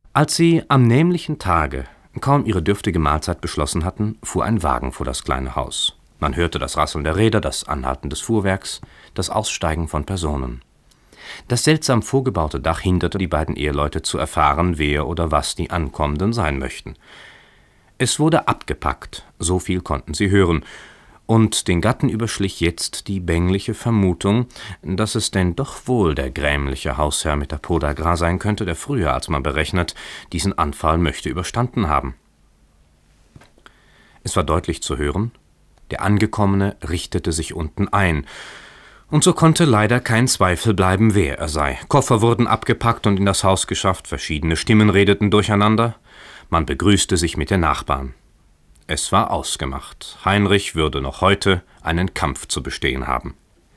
Als sie am nämlichen Tage kaum ihre dürftige Mahlzeit beschlossen hatten, fuhr ein Wagen vor das kleine Haus. Man hörte das Rasseln der Räder, das Anhalten des Fuhrwerks, das Aussteigen von Personen. Das seltsam vorgebaute Dach hinderte die beiden Eheleute zu erfahren, wer oder was die Ankommenden sein möchten. Es wurde abgepackt, so viel konnten sie hören, und den Gatten überschlich jetzt die bängliche Vermutung, dass es denn doch wohl der grämliche Hausherr mit der Peau d'Agras sein könnte, der früher, als man berechnet, diesen Anfall möchte überstanden haben. Es war deutlich zu hören, der Angekommene richtete sich unten ein, und so konnte leider kein Zweifel bleiben, wer er sei. Koffer wurden abgepackt und in das Haus geschafft, verschiedene Stimmen redeten durcheinander, man begrüßte sich mit den Nachbarn. Es war ausgemacht, Heinrich würde noch heute einen Kampf zu bestehen haben.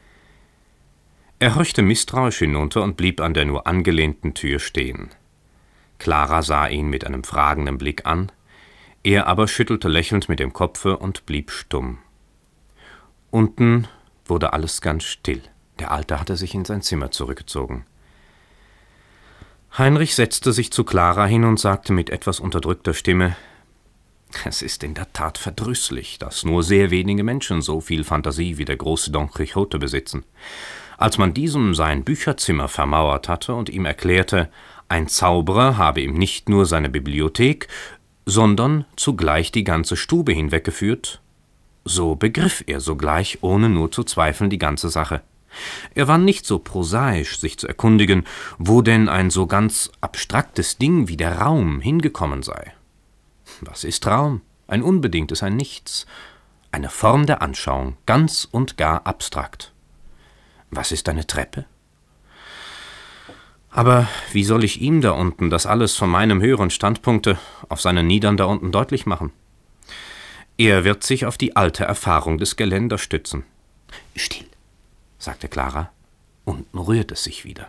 Er horchte misstrauisch hinunter und blieb an der nur angelehnten Tür stehen. Clara sah ihn mit einem fragenden Blick an, er aber schüttelte lächelnd mit dem Kopfe und blieb stumm. Unten wurde alles ganz still. Der Alte hatte sich in sein Zimmer zurückgezogen. Heinrich setzte sich zu Clara hin und sagte mit etwas unterdrückter Stimme: »Es ist in der Tat verdrüßlich, dass nur sehr wenige Menschen so viel Fantasie wie der große Don Quixote besitzen. Als man diesem sein Bücherzimmer vermauert hatte und ihm erklärte, ein Zauberer habe ihm nicht nur seine Bibliothek, sondern zugleich die ganze Stube hinweggeführt, so begriff er sogleich, ohne nur zu zweifeln, die ganze Sache. Er war nicht so prosaisch, sich zu erkundigen, wo denn ein so ganz abstraktes Ding wie der Raum hingekommen sei. Was ist Raum? Ein unbedingtes, ein Nichts, eine Form der Anschauung, ganz und gar abstrakt. Was ist eine Treppe? Aber wie soll ich ihm da unten das alles von meinem höheren Standpunkte auf seinen niedern da unten deutlich machen? Er wird sich auf die alte Erfahrung des Geländers stützen. »Still«, sagte Clara. Unten rührt es sich wieder.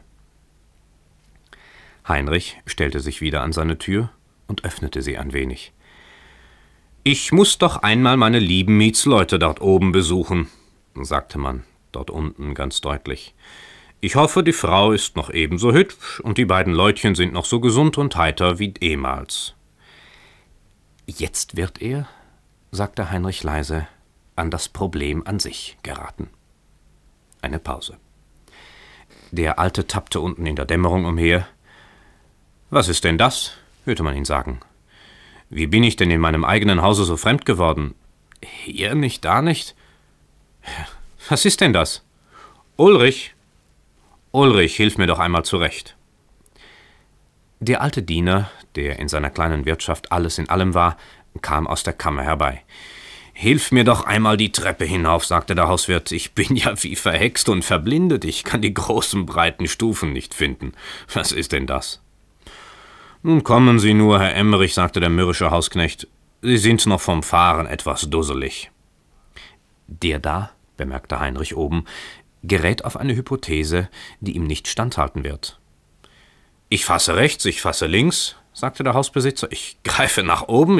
Heinrich stellte sich wieder an seine Tür und öffnete sie ein wenig. »Ich muß doch einmal meine lieben Mietsleute dort oben besuchen«, sagte man dort unten ganz deutlich. »Ich hoffe, die Frau ist noch ebenso hübsch und die beiden Leutchen sind noch so gesund und heiter wie ehemals.« »Jetzt wird er«, sagte Heinrich leise, »an das Problem an sich geraten.« Eine Pause. Der Alte tappte unten in der Dämmerung umher. »Was ist denn das?« hörte man ihn sagen. »Wie bin ich denn in meinem eigenen Hause so fremd geworden? Hier nicht, da nicht? Was ist denn das? Ulrich! Ulrich, hilf mir doch einmal zurecht.« Der alte Diener, der in seiner kleinen Wirtschaft alles in allem war, kam aus der Kammer herbei. »Hilf mir doch einmal die Treppe hinauf«, sagte der Hauswirt. »Ich bin ja wie verhext und verblindet. Ich kann die großen, breiten Stufen nicht finden. Was ist denn das?« »Nun kommen Sie nur, Herr Emmerich«, sagte der mürrische Hausknecht. »Sie sind noch vom Fahren etwas dusselig.« »Der da«, bemerkte Heinrich oben, »gerät auf eine Hypothese, die ihm nicht standhalten wird.« »Ich fasse rechts, ich fasse links«, sagte der Hausbesitzer. »Ich greife nach oben,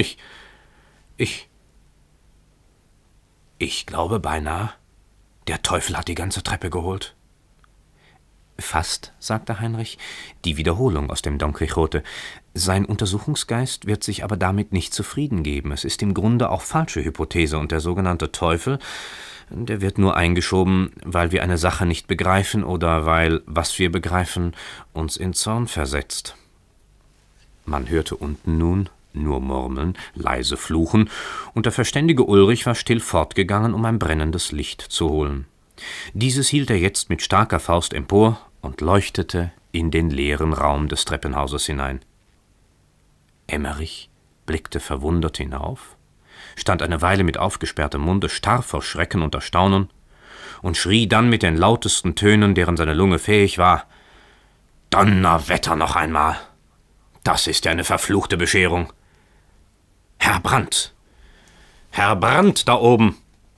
Ich glaube beinahe, der Teufel hat die ganze Treppe geholt.« »Fast«, sagte Heinrich, »die Wiederholung aus dem Don Quixote. Sein Untersuchungsgeist wird sich aber damit nicht zufrieden geben. Es ist im Grunde auch falsche Hypothese, und der sogenannte Teufel, der wird nur eingeschoben, weil wir eine Sache nicht begreifen oder weil, was wir begreifen, uns in Zorn versetzt.« Man hörte unten nun nur murmeln, leise fluchen, und der verständige Ulrich war still fortgegangen, um ein brennendes Licht zu holen. Dieses hielt er jetzt mit starker Faust empor und leuchtete in den leeren Raum des Treppenhauses hinein. Emmerich blickte verwundert hinauf, stand eine Weile mit aufgesperrtem Munde starr vor Schrecken und Erstaunen und schrie dann mit den lautesten Tönen, deren seine Lunge fähig war: »Donnerwetter noch einmal! Das ist ja eine verfluchte Bescherung! Herr Brandt! Herr Brandt da oben!«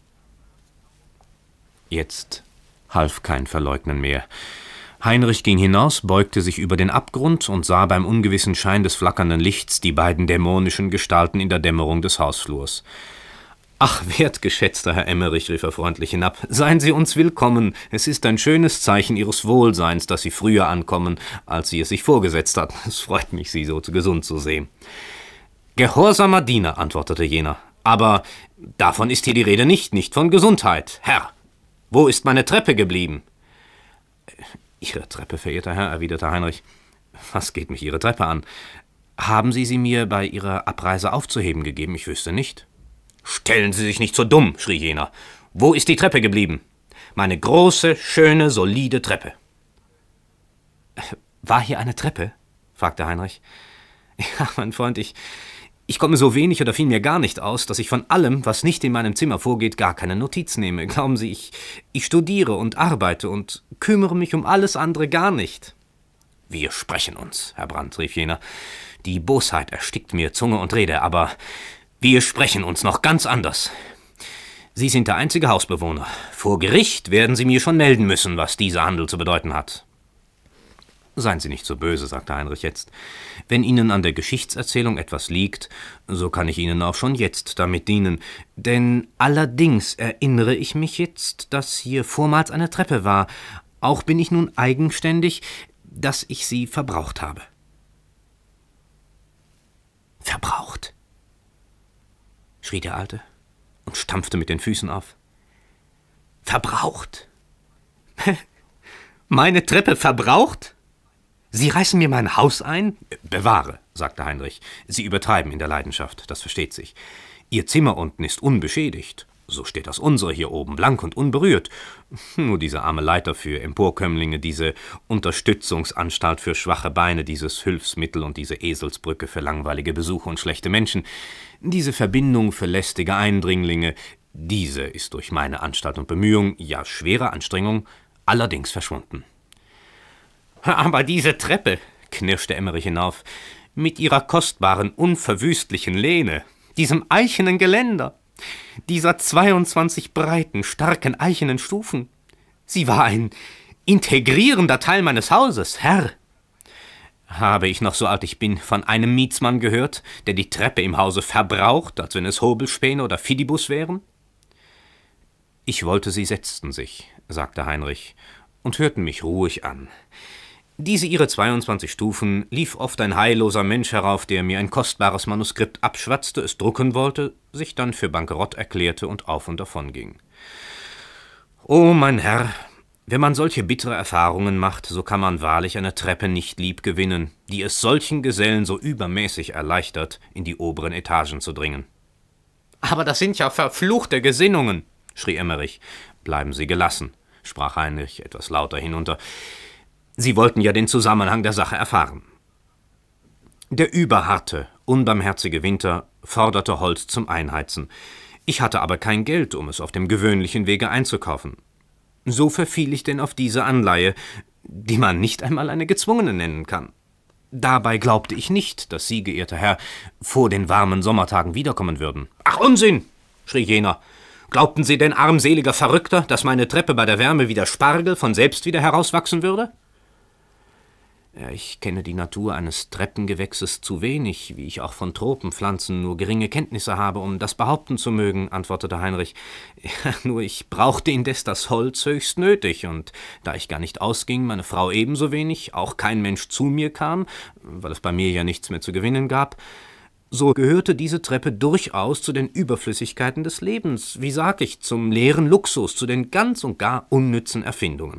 Jetzt half kein Verleugnen mehr. Heinrich ging hinaus, beugte sich über den Abgrund und sah beim ungewissen Schein des flackernden Lichts die beiden dämonischen Gestalten in der Dämmerung des Hausflurs. »Ach, wertgeschätzter Herr Emmerich«, rief er freundlich hinab, »seien Sie uns willkommen. Es ist ein schönes Zeichen Ihres Wohlseins, dass Sie früher ankommen, als Sie es sich vorgesetzt hatten. Es freut mich, Sie so gesund zu sehen.« »Gehorsamer Diener«, antwortete jener, »aber davon ist hier die Rede nicht von Gesundheit. Herr, wo ist meine Treppe geblieben?« »Ihre Treppe, verehrter Herr«, erwiderte Heinrich. »Was geht mich Ihre Treppe an? Haben Sie sie mir bei Ihrer Abreise aufzuheben gegeben? Ich wüsste nicht.« »Stellen Sie sich nicht so dumm«, schrie jener. »Wo ist die Treppe geblieben? Meine große, schöne, solide Treppe.« »War hier eine Treppe?« fragte Heinrich. »Ja, mein Freund, ich komme so wenig oder vielmehr gar nicht aus, dass ich von allem, was nicht in meinem Zimmer vorgeht, gar keine Notiz nehme. Glauben Sie, ich studiere und arbeite und kümmere mich um alles andere gar nicht.« »Wir sprechen uns, Herr Brandt«, rief jener. »Die Bosheit erstickt mir Zunge und Rede, aber wir sprechen uns noch ganz anders. Sie sind der einzige Hausbewohner. Vor Gericht werden Sie mir schon melden müssen, was dieser Handel zu bedeuten hat.« »Seien Sie nicht so böse«, sagte Heinrich jetzt. »Wenn Ihnen an der Geschichtserzählung etwas liegt, so kann ich Ihnen auch schon jetzt damit dienen. Denn allerdings erinnere ich mich jetzt, dass hier vormals eine Treppe war. Auch bin ich nun eigenständig, dass ich sie verbraucht habe.« »Verbraucht?« schrie der Alte und stampfte mit den Füßen auf. »Verbraucht? Meine Treppe verbraucht? Sie reißen mir mein Haus ein?« »Bewahre«, sagte Heinrich. »Sie übertreiben in der Leidenschaft, das versteht sich. Ihr Zimmer unten ist unbeschädigt. So steht das unsere hier oben, blank und unberührt. Nur diese arme Leiter für Emporkömmlinge, diese Unterstützungsanstalt für schwache Beine, dieses Hilfsmittel und diese Eselsbrücke für langweilige Besuche und schlechte Menschen, diese Verbindung für lästige Eindringlinge, diese ist durch meine Anstalt und Bemühung, ja schwere Anstrengung, allerdings verschwunden.« »Aber diese Treppe«, knirschte Emmerich hinauf, »mit ihrer kostbaren, unverwüstlichen Lehne, diesem eichenen Geländer, dieser 22 breiten, starken eichenen Stufen. Sie war ein integrierender Teil meines Hauses, Herr. Habe ich noch, so alt ich bin, von einem Mietsmann gehört, der die Treppe im Hause verbraucht, als wenn es Hobelspäne oder Fidibus wären?« »Ich wollte, Sie setzten sich«, sagte Heinrich, »und hörten mich ruhig an. Diese Ihre 22 Stufen lief oft ein heilloser Mensch herauf, der mir ein kostbares Manuskript abschwatzte, es drucken wollte, sich dann für bankerott erklärte und auf und davon ging. Oh, mein Herr, wenn man solche bittere Erfahrungen macht, so kann man wahrlich eine Treppe nicht lieb gewinnen, die es solchen Gesellen so übermäßig erleichtert, in die oberen Etagen zu dringen.« »Aber das sind ja verfluchte Gesinnungen«, schrie Emmerich. »Bleiben Sie gelassen«, sprach Heinrich etwas lauter hinunter. »Sie wollten ja den Zusammenhang der Sache erfahren. Der überharte, unbarmherzige Winter forderte Holz zum Einheizen. Ich hatte aber kein Geld, um es auf dem gewöhnlichen Wege einzukaufen. So verfiel ich denn auf diese Anleihe, die man nicht einmal eine gezwungene nennen kann. Dabei glaubte ich nicht, dass Sie, geehrter Herr, vor den warmen Sommertagen wiederkommen würden.« »Ach, Unsinn«, schrie jener. »Glaubten Sie denn, armseliger Verrückter, dass meine Treppe bei der Wärme wie der Spargel von selbst wieder herauswachsen würde?« »Ja, ich kenne die Natur eines Treppengewächses zu wenig, wie ich auch von Tropenpflanzen nur geringe Kenntnisse habe, um das behaupten zu mögen«, antwortete Heinrich. »Ja, nur ich brauchte indes das Holz höchst nötig, und da ich gar nicht ausging, meine Frau ebenso wenig, auch kein Mensch zu mir kam, weil es bei mir ja nichts mehr zu gewinnen gab, so gehörte diese Treppe durchaus zu den Überflüssigkeiten des Lebens, wie sag ich, zum leeren Luxus, zu den ganz und gar unnützen Erfindungen.«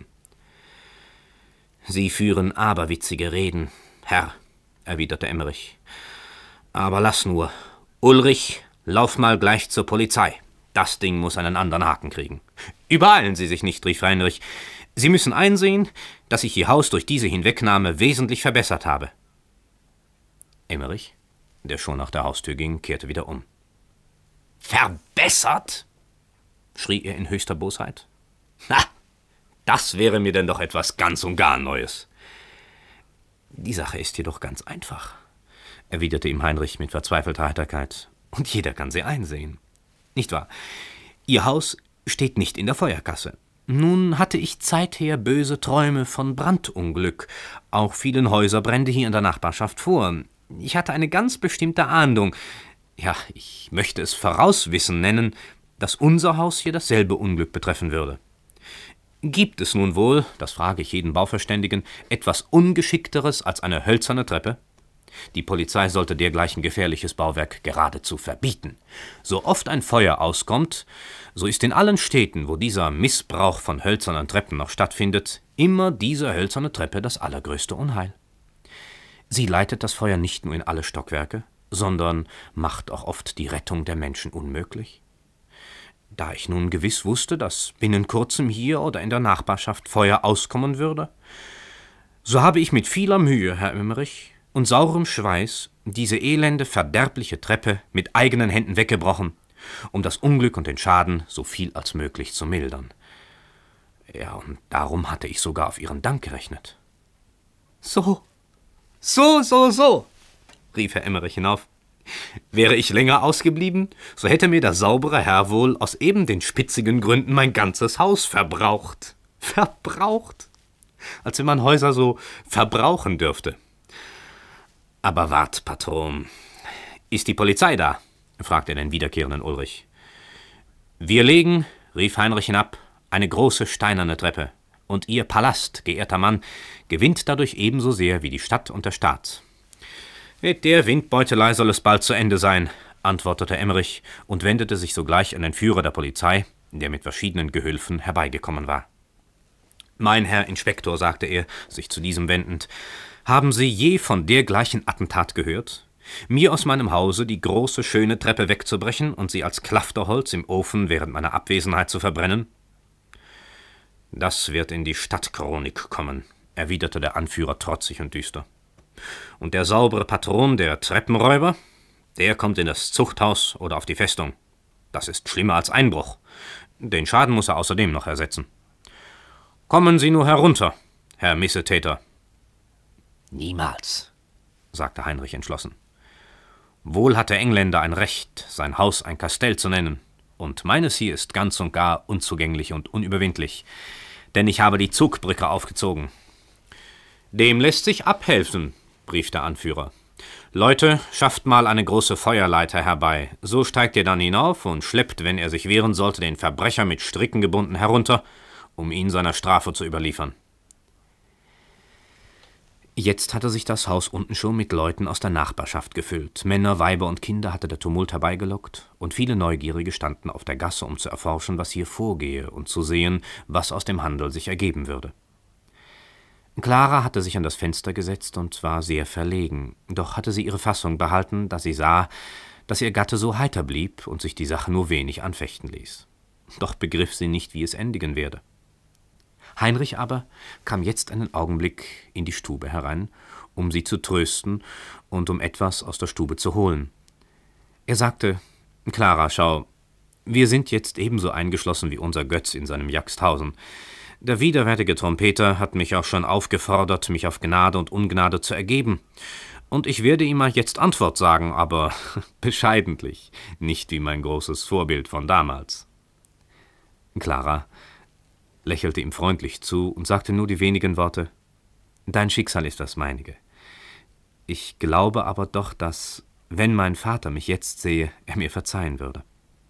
»Sie führen aberwitzige Reden, Herr«, erwiderte Emmerich. »Aber lass nur. Ulrich, lauf mal gleich zur Polizei. Das Ding muss einen anderen Haken kriegen.« »Übereilen Sie sich nicht«, rief Heinrich. »Sie müssen einsehen, dass ich Ihr Haus durch diese Hinwegnahme wesentlich verbessert habe.« Emmerich, der schon nach der Haustür ging, kehrte wieder um. »Verbessert?« schrie er in höchster Bosheit. »Ha! Das wäre mir denn doch etwas ganz und gar Neues.« »Die Sache ist jedoch ganz einfach«, erwiderte ihm Heinrich mit verzweifelter Heiterkeit. »Und jeder kann sie einsehen. Nicht wahr? Ihr Haus steht nicht in der Feuerkasse. Nun hatte ich zeither böse Träume von Brandunglück. Auch fielen Häuserbrände hier in der Nachbarschaft vor. Ich hatte eine ganz bestimmte Ahndung. ja, ich möchte es Vorauswissen nennen, dass unser Haus hier dasselbe Unglück betreffen würde. Gibt es nun wohl, das frage ich jeden Bauverständigen, etwas Ungeschickteres als eine hölzerne Treppe? Die Polizei sollte dergleichen gefährliches Bauwerk geradezu verbieten. So oft ein Feuer auskommt, so ist in allen Städten, wo dieser Missbrauch von hölzernen Treppen noch stattfindet, immer diese hölzerne Treppe das allergrößte Unheil. Sie leitet das Feuer nicht nur in alle Stockwerke, sondern macht auch oft die Rettung der Menschen unmöglich. Da ich nun gewiss wusste, dass binnen kurzem hier oder in der Nachbarschaft Feuer auskommen würde, so habe ich mit vieler Mühe, Herr Emmerich, und saurem Schweiß diese elende, verderbliche Treppe mit eigenen Händen weggebrochen, um das Unglück und den Schaden so viel als möglich zu mildern. Ja, und darum hatte ich sogar auf Ihren Dank gerechnet. So, rief Herr Emmerich hinauf. Wäre ich länger ausgeblieben, so hätte mir der saubere Herr wohl aus eben den spitzigen Gründen mein ganzes Haus verbraucht. Verbraucht? Als wenn man Häuser so verbrauchen dürfte. Aber wart, Patron, ist die Polizei da? Fragte den wiederkehrenden Ulrich. Wir legen, rief Heinrich hinab, eine große steinerne Treppe, und Ihr Palast, geehrter Mann, gewinnt dadurch ebenso sehr wie die Stadt und der Staat. Mit der Windbeutelei soll es bald zu Ende sein, antwortete Emmerich und wendete sich sogleich an den Führer der Polizei, der mit verschiedenen Gehülfen herbeigekommen war. Mein Herr Inspektor, sagte er, sich zu diesem wendend, haben Sie je von dergleichen Attentat gehört? Mir aus meinem Hause die große, schöne Treppe wegzubrechen und sie als Klafterholz im Ofen während meiner Abwesenheit zu verbrennen? Das wird in die Stadtchronik kommen, erwiderte der Anführer trotzig und düster. Und der saubere Patron der Treppenräuber, der kommt in das Zuchthaus oder auf die Festung. Das ist schlimmer als Einbruch. Den Schaden muss er außerdem noch ersetzen. Kommen Sie nur herunter, Herr Missetäter. Niemals, sagte Heinrich entschlossen. Wohl hat der Engländer ein Recht, sein Haus ein Kastell zu nennen, und meines hier ist ganz und gar unzugänglich und unüberwindlich, denn ich habe die Zugbrücke aufgezogen. Dem lässt sich abhelfen, rief der Anführer. Leute, schafft mal eine große Feuerleiter herbei, so steigt ihr dann hinauf und schleppt, wenn er sich wehren sollte, den Verbrecher mit Stricken gebunden herunter, um ihn seiner Strafe zu überliefern. Jetzt hatte sich das Haus unten schon mit Leuten aus der Nachbarschaft gefüllt. Männer, Weiber und Kinder hatte der Tumult herbeigelockt, und viele Neugierige standen auf der Gasse, um zu erforschen, was hier vorgehe, und zu sehen, was aus dem Handel sich ergeben würde. Clara hatte sich an das Fenster gesetzt und war sehr verlegen, doch hatte sie ihre Fassung behalten, da sie sah, dass ihr Gatte so heiter blieb und sich die Sache nur wenig anfechten ließ. Doch begriff sie nicht, wie es endigen werde. Heinrich aber kam jetzt einen Augenblick in die Stube herein, um sie zu trösten und um etwas aus der Stube zu holen. Er sagte, »Clara, schau, wir sind jetzt ebenso eingeschlossen wie unser Götz in seinem Jagsthausen. Der widerwärtige Trompeter hat mich auch schon aufgefordert, mich auf Gnade und Ungnade zu ergeben. Und ich werde ihm mal jetzt Antwort sagen, aber bescheidentlich, nicht wie mein großes Vorbild von damals.« Clara lächelte ihm freundlich zu und sagte nur die wenigen Worte, »Dein Schicksal ist das meinige. Ich glaube aber doch, dass, wenn mein Vater mich jetzt sehe, er mir verzeihen würde.«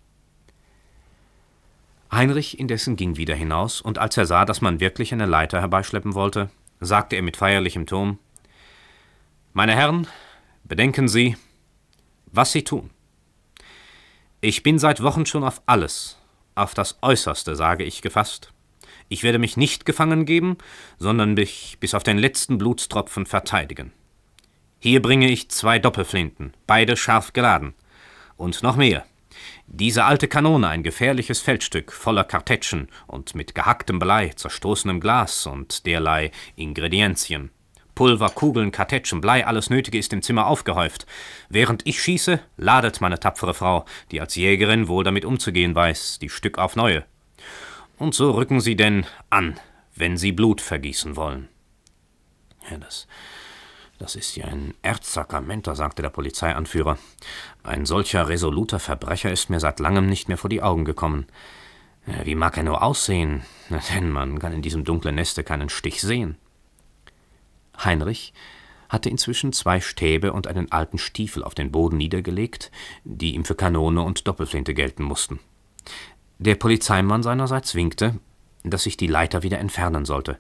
Heinrich indessen ging wieder hinaus, und als er sah, dass man wirklich eine Leiter herbeischleppen wollte, sagte er mit feierlichem Ton, »Meine Herren, bedenken Sie, was Sie tun. Ich bin seit Wochen schon auf alles, auf das Äußerste, sage ich, gefasst. Ich werde mich nicht gefangen geben, sondern mich bis auf den letzten Blutstropfen verteidigen. Hier bringe ich 2 Doppelflinten, beide scharf geladen. Und noch mehr. Diese alte Kanone, ein gefährliches Feldstück, voller Kartätschen und mit gehacktem Blei, zerstoßenem Glas und derlei Ingredienzien. Pulver, Kugeln, Kartätschen, Blei, alles Nötige ist im Zimmer aufgehäuft. Während ich schieße, ladet meine tapfere Frau, die als Jägerin wohl damit umzugehen weiß, die Stück auf neue. Und so rücken sie denn an, wenn sie Blut vergießen wollen.« »Ja, das ist ja ein Erzsakramenter«, sagte der Polizeianführer. »Ein solcher resoluter Verbrecher ist mir seit langem nicht mehr vor die Augen gekommen. Wie mag er nur aussehen? Denn man kann in diesem dunklen Neste keinen Stich sehen.« Heinrich hatte inzwischen 2 Stäbe und einen alten Stiefel auf den Boden niedergelegt, die ihm für Kanone und Doppelflinte gelten mussten. Der Polizeimann seinerseits winkte, dass sich die Leiter wieder entfernen sollte.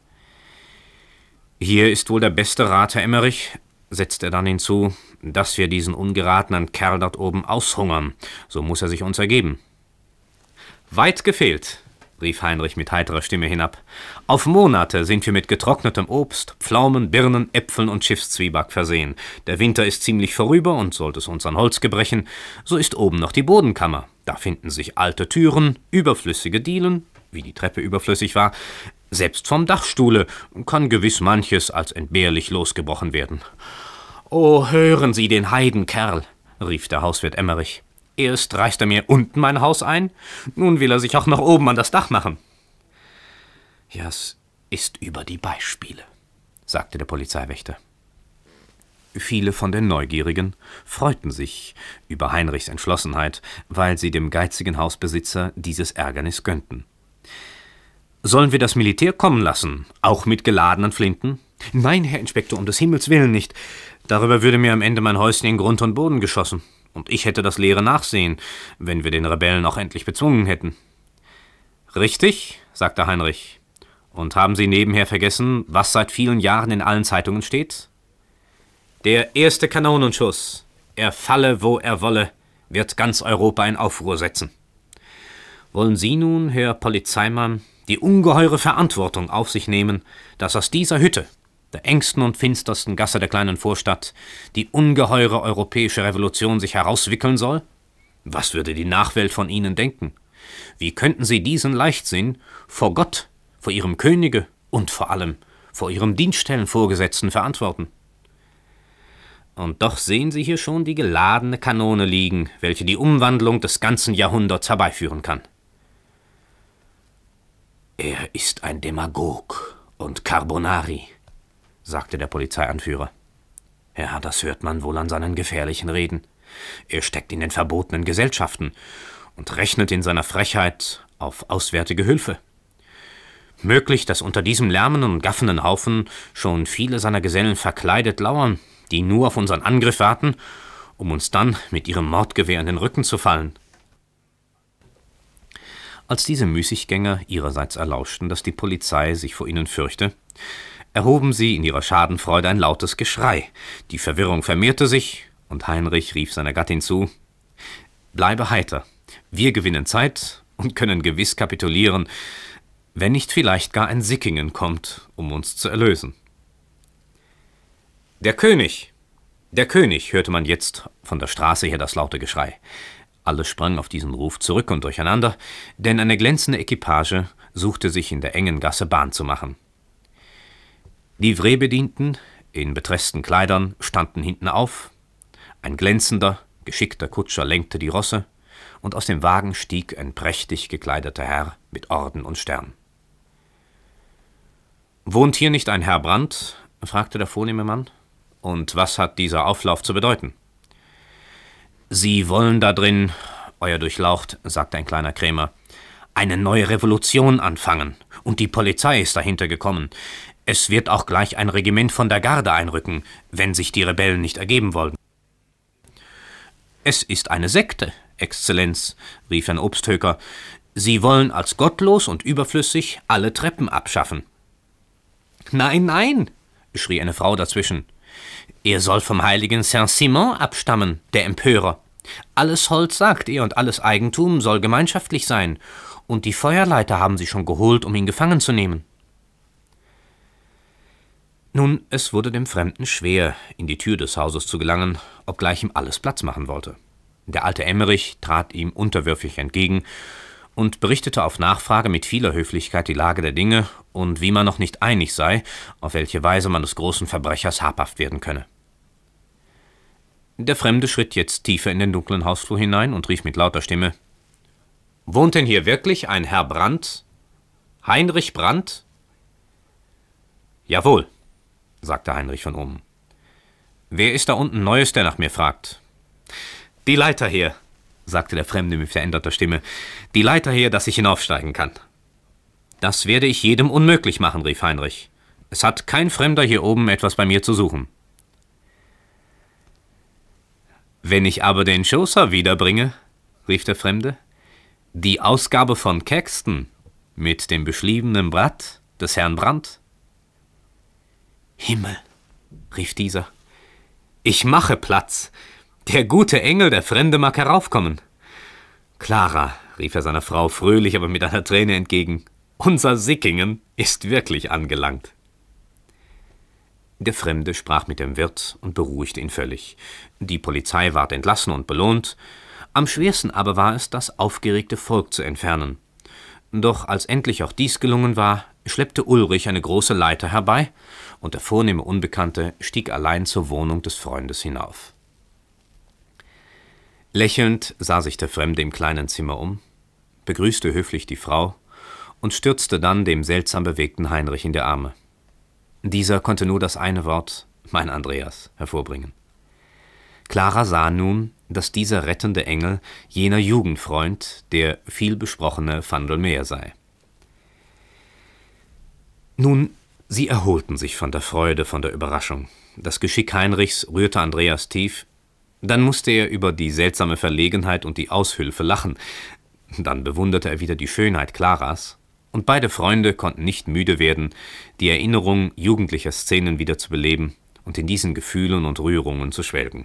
»Hier ist wohl der beste Rat, Herr Emmerich«, setzte er dann hinzu, »dass wir diesen ungeratenen Kerl dort oben aushungern, so muss er sich uns ergeben.« »Weit gefehlt«, rief Heinrich mit heiterer Stimme hinab. »Auf Monate sind wir mit getrocknetem Obst, Pflaumen, Birnen, Äpfeln und Schiffszwieback versehen. Der Winter ist ziemlich vorüber, und sollte es uns an Holz gebrechen, so ist oben noch die Bodenkammer. Da finden sich alte Türen, überflüssige Dielen, wie die Treppe überflüssig war. Selbst vom Dachstuhle kann gewiss manches als entbehrlich losgebrochen werden.« »Oh, hören Sie den Heidenkerl«, rief der Hauswirt Emmerich. »Erst reißt er mir unten mein Haus ein, nun will er sich auch noch oben an das Dach machen.« »Ja, es ist über die Beispiele«, sagte der Polizeiwächter. Viele von den Neugierigen freuten sich über Heinrichs Entschlossenheit, weil sie dem geizigen Hausbesitzer dieses Ärgernis gönnten. »Sollen wir das Militär kommen lassen, auch mit geladenen Flinten?« »Nein, Herr Inspektor, um des Himmels willen nicht. Darüber würde mir am Ende mein Häuschen in Grund und Boden geschossen. Und ich hätte das leere Nachsehen, wenn wir den Rebellen auch endlich bezwungen hätten.« »Richtig«, sagte Heinrich. »Und haben Sie nebenher vergessen, was seit vielen Jahren in allen Zeitungen steht? Der erste Kanonenschuss, er falle, wo er wolle, wird ganz Europa in Aufruhr setzen. Wollen Sie nun, Herr Polizeimann, die ungeheure Verantwortung auf sich nehmen, dass aus dieser Hütte, der engsten und finstersten Gasse der kleinen Vorstadt, die ungeheure europäische Revolution sich herauswickeln soll? Was würde die Nachwelt von Ihnen denken? Wie könnten Sie diesen Leichtsinn vor Gott, vor Ihrem Könige und vor allem vor Ihrem Dienststellenvorgesetzten verantworten? Und doch sehen Sie hier schon die geladene Kanone liegen, welche die Umwandlung des ganzen Jahrhunderts herbeiführen kann.« »Er ist ein Demagog und Carbonari«, sagte der Polizeianführer. »Ja, das hört man wohl an seinen gefährlichen Reden. Er steckt in den verbotenen Gesellschaften und rechnet in seiner Frechheit auf auswärtige Hilfe. Möglich, dass unter diesem lärmenden und gaffenden Haufen schon viele seiner Gesellen verkleidet lauern, die nur auf unseren Angriff warten, um uns dann mit ihrem Mordgewehr in den Rücken zu fallen.« Als diese Müßiggänger ihrerseits erlauschten, dass die Polizei sich vor ihnen fürchte, erhoben sie in ihrer Schadenfreude ein lautes Geschrei. Die Verwirrung vermehrte sich, und Heinrich rief seiner Gattin zu: »Bleibe heiter, wir gewinnen Zeit und können gewiss kapitulieren, wenn nicht vielleicht gar ein Sickingen kommt, um uns zu erlösen.« »Der König! Der König!« hörte man jetzt von der Straße her das laute Geschrei. Alle sprangen auf diesen Ruf zurück und durcheinander, denn eine glänzende Equipage suchte sich in der engen Gasse Bahn zu machen. Die Livreebedienten in betreßten Kleidern standen hinten auf, ein glänzender, geschickter Kutscher lenkte die Rosse, und aus dem Wagen stieg ein prächtig gekleideter Herr mit Orden und Stern. »Wohnt hier nicht ein Herr Brandt?« fragte der vornehme Mann. »Und was hat dieser Auflauf zu bedeuten?« »Sie wollen da drin, Euer Durchlaucht«, sagte ein kleiner Krämer, »eine neue Revolution anfangen, und die Polizei ist dahinter gekommen. Es wird auch gleich ein Regiment von der Garde einrücken, wenn sich die Rebellen nicht ergeben wollen.« »Es ist eine Sekte, Exzellenz«, rief ein Obsthöker. »Sie wollen als gottlos und überflüssig alle Treppen abschaffen.« »Nein, nein«, schrie eine Frau dazwischen. »Er soll vom heiligen Saint-Simon abstammen, der Empörer. Alles Holz, sagt er, und alles Eigentum soll gemeinschaftlich sein. Und die Feuerleiter haben sie schon geholt, um ihn gefangen zu nehmen.« Nun, es wurde dem Fremden schwer, in die Tür des Hauses zu gelangen, obgleich ihm alles Platz machen wollte. Der alte Emmerich trat ihm unterwürfig entgegen und berichtete auf Nachfrage mit vieler Höflichkeit die Lage der Dinge und wie man noch nicht einig sei, auf welche Weise man des großen Verbrechers habhaft werden könne. Der Fremde schritt jetzt tiefer in den dunklen Hausflur hinein und rief mit lauter Stimme: »Wohnt denn hier wirklich ein Herr Brandt? Heinrich Brandt?« »Jawohl«, sagte Heinrich von oben. »Wer ist da unten Neues, der nach mir fragt?« »Die Leiter her«, sagte der Fremde mit veränderter Stimme, »die Leiter her, dass ich hinaufsteigen kann.« »Das werde ich jedem unmöglich machen«, rief Heinrich. »Es hat kein Fremder hier oben etwas bei mir zu suchen.« »Wenn ich aber den Chaucer wiederbringe«, rief der Fremde, »die Ausgabe von Caxton mit dem beschriebenen Blatt des Herrn Brandt.« »Himmel«, rief dieser, »ich mache Platz. Der gute Engel, der Fremde, mag heraufkommen.« »Clara«, rief er seiner Frau fröhlich, aber mit einer Träne entgegen, »unser Sickingen ist wirklich angelangt.« Der Fremde sprach mit dem Wirt und beruhigte ihn völlig. Die Polizei ward entlassen und belohnt. Am schwersten aber war es, das aufgeregte Volk zu entfernen. Doch als endlich auch dies gelungen war, schleppte Ulrich eine große Leiter herbei, und der vornehme Unbekannte stieg allein zur Wohnung des Freundes hinauf. Lächelnd sah sich der Fremde im kleinen Zimmer um, begrüßte höflich die Frau und stürzte dann dem seltsam bewegten Heinrich in die Arme. Dieser konnte nur das eine Wort, mein Andreas, hervorbringen. Clara sah nun, dass dieser rettende Engel jener Jugendfreund, der vielbesprochene Vandelmeer sei. Nun, sie erholten sich von der Freude, von der Überraschung. Das Geschick Heinrichs rührte Andreas tief. Dann musste er über die seltsame Verlegenheit und die Aushülfe lachen. Dann bewunderte er wieder die Schönheit Claras. Und beide Freunde konnten nicht müde werden, die Erinnerung jugendlicher Szenen wieder zu beleben und in diesen Gefühlen und Rührungen zu schwelgen.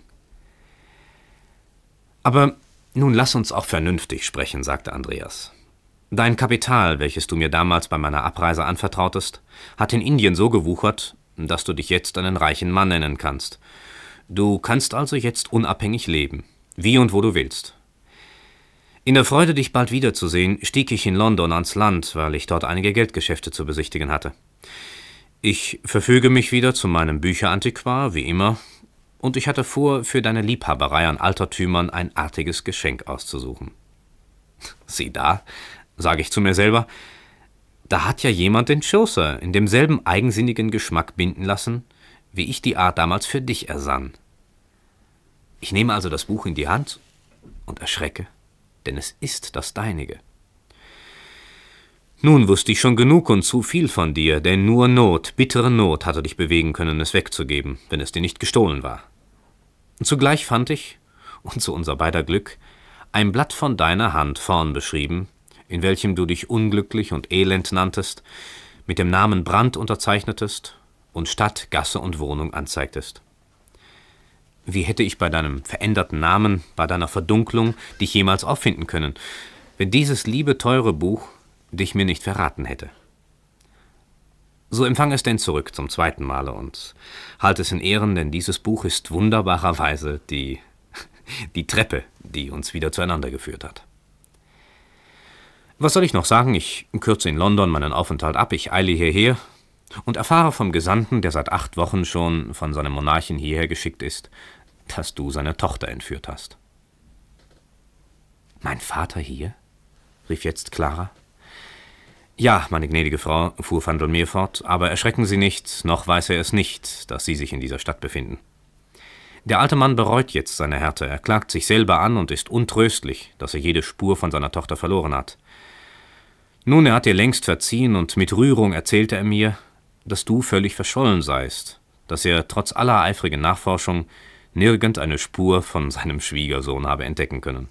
»Aber nun lass uns auch vernünftig sprechen«, sagte Andreas. »Dein Kapital, welches du mir damals bei meiner Abreise anvertrautest, hat in Indien so gewuchert, dass du dich jetzt einen reichen Mann nennen kannst. Du kannst also jetzt unabhängig leben, wie und wo du willst. In der Freude, dich bald wiederzusehen, stieg ich in London ans Land, weil ich dort einige Geldgeschäfte zu besichtigen hatte. Ich verfüge mich wieder zu meinem Bücherantiquar, wie immer, und ich hatte vor, für deine Liebhaberei an Altertümern ein artiges Geschenk auszusuchen. Sieh da, sage ich zu mir selber, da hat ja jemand den Chaucer in demselben eigensinnigen Geschmack binden lassen, wie ich die Art damals für dich ersann. Ich nehme also das Buch in die Hand und erschrecke, denn es ist das deinige. Nun wusste ich schon genug und zu viel von dir, denn nur Not, bittere Not hatte dich bewegen können, es wegzugeben, wenn es dir nicht gestohlen war. Zugleich fand ich, und zu unser beider Glück, ein Blatt von deiner Hand vorn beschrieben, in welchem du dich unglücklich und elend nanntest, mit dem Namen Brandt unterzeichnetest und Stadt, Gasse und Wohnung anzeigtest. Wie hätte ich bei deinem veränderten Namen, bei deiner Verdunklung dich jemals auffinden können, wenn dieses liebe, teure Buch dich mir nicht verraten hätte? So empfang es denn zurück zum zweiten Male und halt es in Ehren, denn dieses Buch ist wunderbarerweise die Treppe, die uns wieder zueinander geführt hat. Was soll ich noch sagen? Ich kürze in London meinen Aufenthalt ab, ich eile hierher und erfahre vom Gesandten, der seit 8 Wochen schon von seinem Monarchen hierher geschickt ist, dass du seine Tochter entführt hast. »Mein Vater hier?« rief jetzt Clara. »Ja, meine gnädige Frau«, fuhr Vandelmeer fort, »aber erschrecken Sie nicht, noch weiß er es nicht, dass Sie sich in dieser Stadt befinden. Der alte Mann bereut jetzt seine Härte, er klagt sich selber an und ist untröstlich, dass er jede Spur von seiner Tochter verloren hat. Nun, er hat dir längst verziehen und mit Rührung erzählte er mir, dass du völlig verschollen seist, dass er trotz aller eifrigen Nachforschung nirgend eine Spur von seinem Schwiegersohn habe entdecken können.«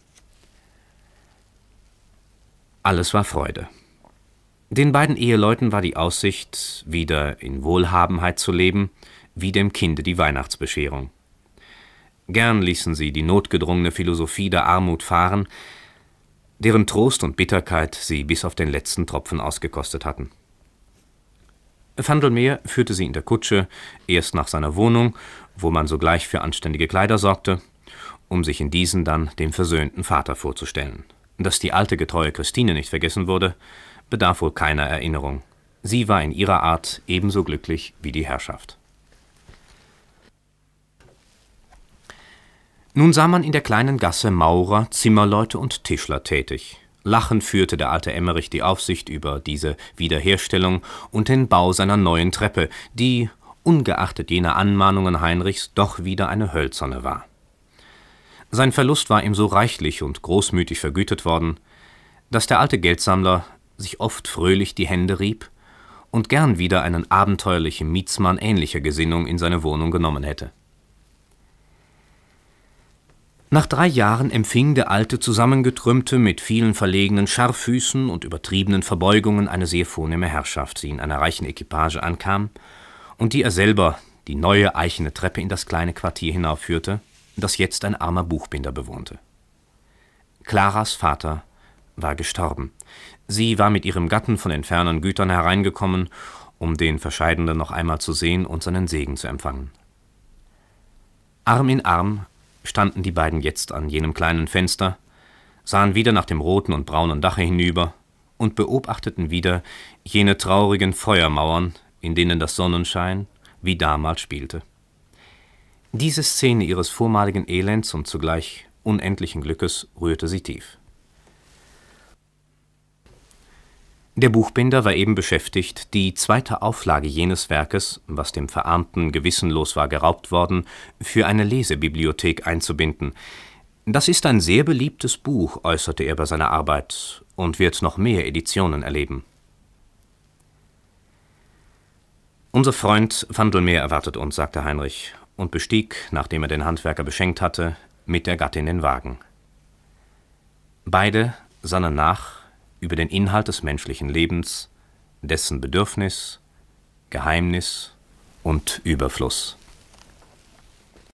Alles war Freude. Den beiden Eheleuten war die Aussicht, wieder in Wohlhabenheit zu leben, wie dem Kinde die Weihnachtsbescherung. Gern ließen sie die notgedrungene Philosophie der Armut fahren, deren Trost und Bitterkeit sie bis auf den letzten Tropfen ausgekostet hatten. Vandelmeer führte sie in der Kutsche erst nach seiner Wohnung, wo man sogleich für anständige Kleider sorgte, um sich in diesen dann dem versöhnten Vater vorzustellen. Dass die alte, getreue Christine nicht vergessen wurde, bedarf wohl keiner Erinnerung. Sie war in ihrer Art ebenso glücklich wie die Herrschaft. Nun sah man in der kleinen Gasse Maurer, Zimmerleute und Tischler tätig. Lachend führte der alte Emmerich die Aufsicht über diese Wiederherstellung und den Bau seiner neuen Treppe, die, ungeachtet jener Anmahnungen Heinrichs, doch wieder eine hölzerne war. Sein Verlust war ihm so reichlich und großmütig vergütet worden, dass der alte Geldsammler sich oft fröhlich die Hände rieb und gern wieder einen abenteuerlichen Mietsmann ähnlicher Gesinnung in seine Wohnung genommen hätte. Nach 3 Jahren empfing der alte Zusammengetrümmte mit vielen verlegenen Scharrfüßen und übertriebenen Verbeugungen eine sehr vornehme Herrschaft, die in einer reichen Equipage ankam und die er selber die neue eichene Treppe in das kleine Quartier hinaufführte, das jetzt ein armer Buchbinder bewohnte. Claras Vater war gestorben. Sie war mit ihrem Gatten von den fernen Gütern hereingekommen, um den Verscheidenden noch einmal zu sehen und seinen Segen zu empfangen. Arm in Arm standen die beiden jetzt an jenem kleinen Fenster, sahen wieder nach dem roten und braunen Dache hinüber und beobachteten wieder jene traurigen Feuermauern, in denen das Sonnenschein wie damals spielte. Diese Szene ihres vormaligen Elends und zugleich unendlichen Glückes rührte sie tief. Der Buchbinder war eben beschäftigt, die 2. Auflage jenes Werkes, was dem Verarmten gewissenlos war geraubt worden, für eine Lesebibliothek einzubinden. »Das ist ein sehr beliebtes Buch«, äußerte er bei seiner Arbeit, »und wird noch mehr Editionen erleben.« »Unser Freund Wandelmeer erwartet uns«, sagte Heinrich und bestieg, nachdem er den Handwerker beschenkt hatte, mit der Gattin den Wagen. Beide sannen nach über den Inhalt des menschlichen Lebens, dessen Bedürfnis, Geheimnis und Überfluss.